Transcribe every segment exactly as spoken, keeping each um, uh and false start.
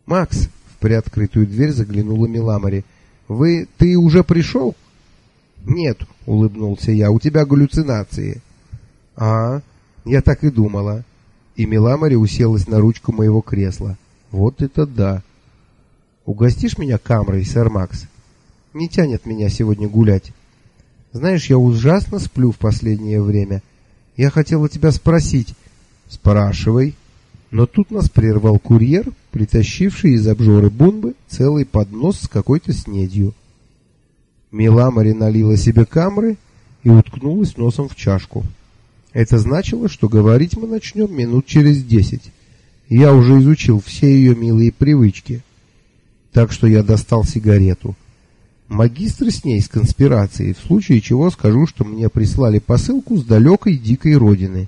«Макс!» — в приоткрытую дверь заглянула Миламари. «Вы... ты уже пришел?» «Нет», — улыбнулся я, — «у тебя галлюцинации». «А, я так и думала». И Миламари уселась на ручку моего кресла. «Вот это да!» «Угостишь меня камрой, сэр Макс? Не тянет меня сегодня гулять. Знаешь, я ужасно сплю в последнее время. Я хотела тебя спросить». «Спрашивай». Но тут нас прервал курьер, притащивший из обжоры Бунбы целый поднос с какой-то снедью. Миламари налила себе камры и уткнулась носом в чашку. Это значило, что говорить мы начнем минут через десять. Я уже изучил все ее милые привычки. Так что я достал сигарету. Магистр с ней с конспирацией, в случае чего скажу, что мне прислали посылку с далекой дикой родины.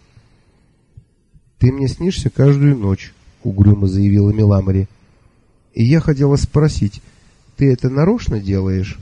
«Ты мне снишься каждую ночь», — угрюмо заявила Миламари. «И я хотела спросить, ты это нарочно делаешь?»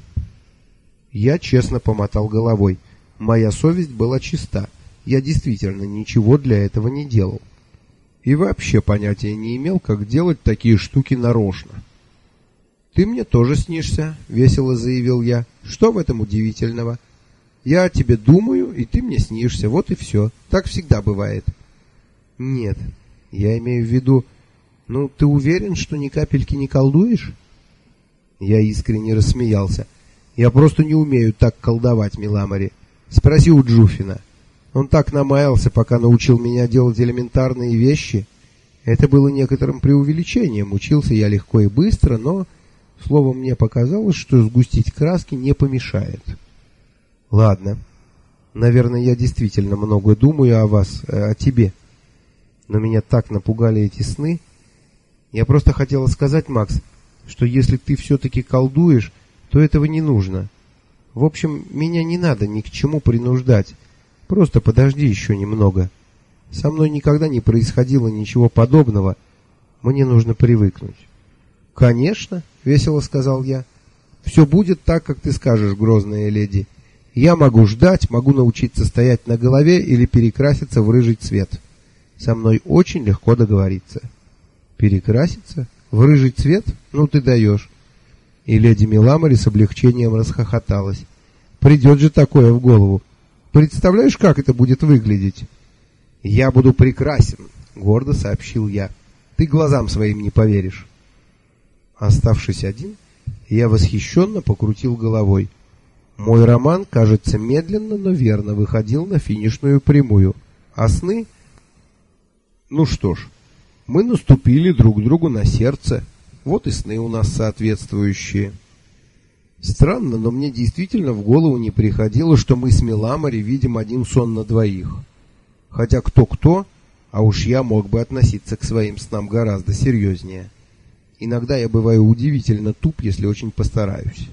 Я честно помотал головой. Моя совесть была чиста. Я действительно ничего для этого не делал. И вообще понятия не имел, как делать такие штуки нарочно. «Ты мне тоже снишься», — весело заявил я. «Что в этом удивительного? Я о тебе думаю, и ты мне снишься, вот и все. Так всегда бывает». «Нет, я имею в виду... Ну, ты уверен, что ни капельки не колдуешь?» Я искренне рассмеялся. «Я просто не умею так колдовать, Миламари. Спроси у Джуфина. Он так намаялся, пока научил меня делать элементарные вещи. Это было некоторым преувеличением. Учился я легко и быстро, но, словом, мне показалось, что сгустить краски не помешает». «Ладно. Наверное, я действительно много думаю о вас, о тебе. Но меня так напугали эти сны. Я просто хотела сказать, Макс, что если ты все-таки колдуешь, то этого не нужно. В общем, меня не надо ни к чему принуждать. Просто подожди еще немного. Со мной никогда не происходило ничего подобного. Мне нужно привыкнуть». «Конечно», — весело сказал я. «Все будет так, как ты скажешь, грозная леди. Я могу ждать, могу научиться стоять на голове или перекраситься в рыжий цвет. Со мной очень легко договориться». «Перекраситься? В рыжий цвет? Ну ты даешь». И леди Миламари с облегчением расхохоталась. «Придет же такое в голову. Представляешь, как это будет выглядеть?» «Я буду прекрасен», — гордо сообщил я. «Ты глазам своим не поверишь». Оставшись один, я восхищенно покрутил головой. Мой роман, кажется, медленно, но верно выходил на финишную прямую. А сны... Ну что ж, мы наступили друг другу на сердце. Вот и сны у нас соответствующие. Странно, но мне действительно в голову не приходило, что мы с Миламари видим один сон на двоих. Хотя кто-кто, а уж я мог бы относиться к своим снам гораздо серьезнее. Иногда я бываю удивительно туп, если очень постараюсь.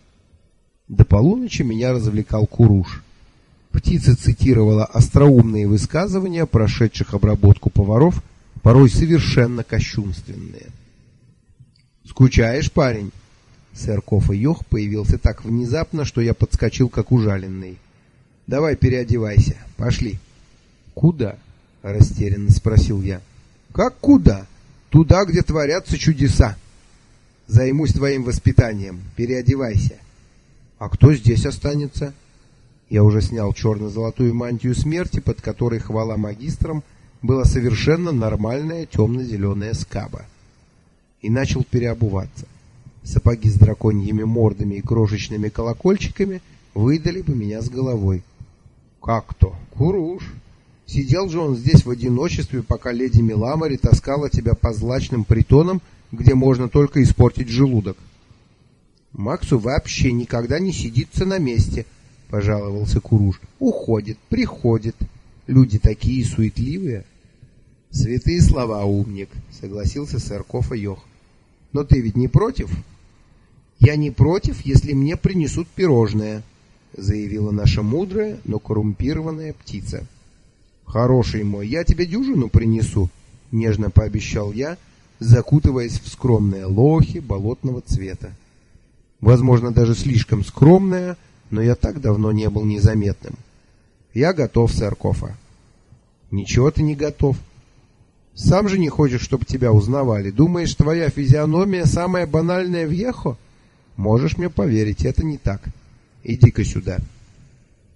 До полуночи меня развлекал Куруш. Птица цитировала остроумные высказывания, прошедших обработку поваров, порой совершенно кощунственные. «Скучаешь, парень?» Сэр Кофа Йох появился так внезапно, что я подскочил, как ужаленный. «Давай переодевайся, пошли». «Куда?» — растерянно спросил я. «Как куда? Туда, где творятся чудеса. Займусь твоим воспитанием, переодевайся». «А кто здесь останется?» Я уже снял черно-золотую мантию смерти, под которой, хвала магистрам, была совершенно нормальная темно-зеленая скаба. И начал переобуваться. Сапоги с драконьими мордами и крошечными колокольчиками выдали бы меня с головой. «Как то? Куруш! Сидел же он здесь в одиночестве, пока леди Миламари таскала тебя по злачным притонам, где можно только испортить желудок». «Максу вообще никогда не сидится на месте», — пожаловался Куруш. «Уходит, приходит. Люди такие суетливые». «Святые слова, умник», — согласился сэр Кофа Йох. «Но ты ведь не против?» «Я не против, если мне принесут пирожное», — заявила наша мудрая, но коррумпированная птица. «Хороший мой, я тебе дюжину принесу», — нежно пообещал я, закутываясь в скромное лохи болотного цвета. Возможно, даже слишком скромное, но я так давно не был незаметным. «Я готов, сэр Кофа». «Ничего ты не готов». Сам же не хочешь, чтобы тебя узнавали? Думаешь, твоя физиономия самая банальная в Йехо? Можешь мне поверить, это не так. Иди-ка сюда.